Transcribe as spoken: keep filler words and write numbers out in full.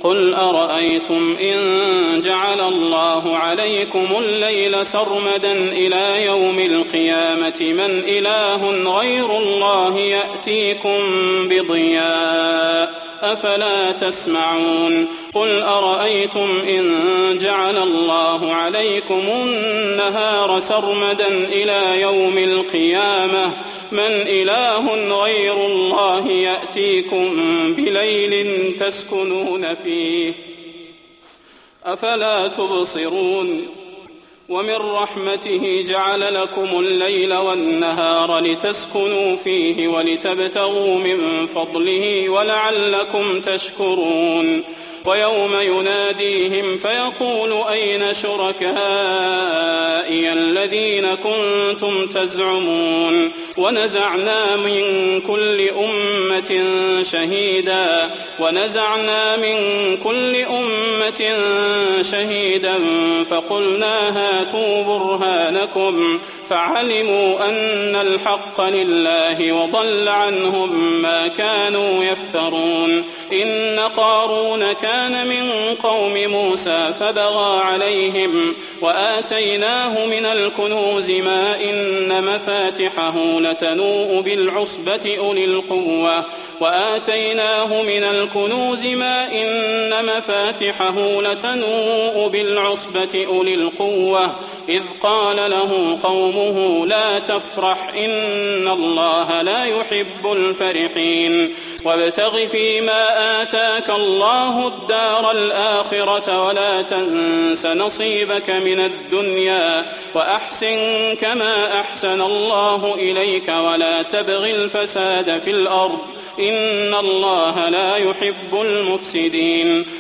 قل أرأيتم إن جعل الله عليكم الليل سرمدا إلى يوم القيامة من إله غير الله يأتيكم بضياء أفلا تسمعون قل أرأيتم إن جعل الله عليكم النهار سرمدا إلى يوم القيامة من إله غير الله يأتيكم بليل تسكنون فيه أفلا تبصرون ومن رحمته جعل لكم الليل والنهار لتسكنوا فيه ولتبتغوا من فضله ولعلكم تشكرون ويوم يناديهم فيقول أين شركائي الذين كنتم تزعمون ونزعنا من كل أمة شهيدا ونزعنا من كل أمة شهيدا فقلنا هاتوا برهانكم فعلموا أن الحق لله وضل عنهم ما كانوا يفترون إن قارون كان من قوم موسى فبغى عليهم وآتيناه من الكنوز ما إن مفاتحه لتنوء بالعصبة أولي القوة وآتيناه من الكنوز ما إن مفاتحه لتنوء بالعصبة أولي القوة إذ قال له قومه لا تفرح إن الله لا يحب الفرحين وابتغ فيما آتاك الله الدار الآخرة ولا تنس نصيبك من الدنيا وأحسن كما أحسن الله إليك ولا تبغ الفساد في الأرض إن الله لا يحب المفسدين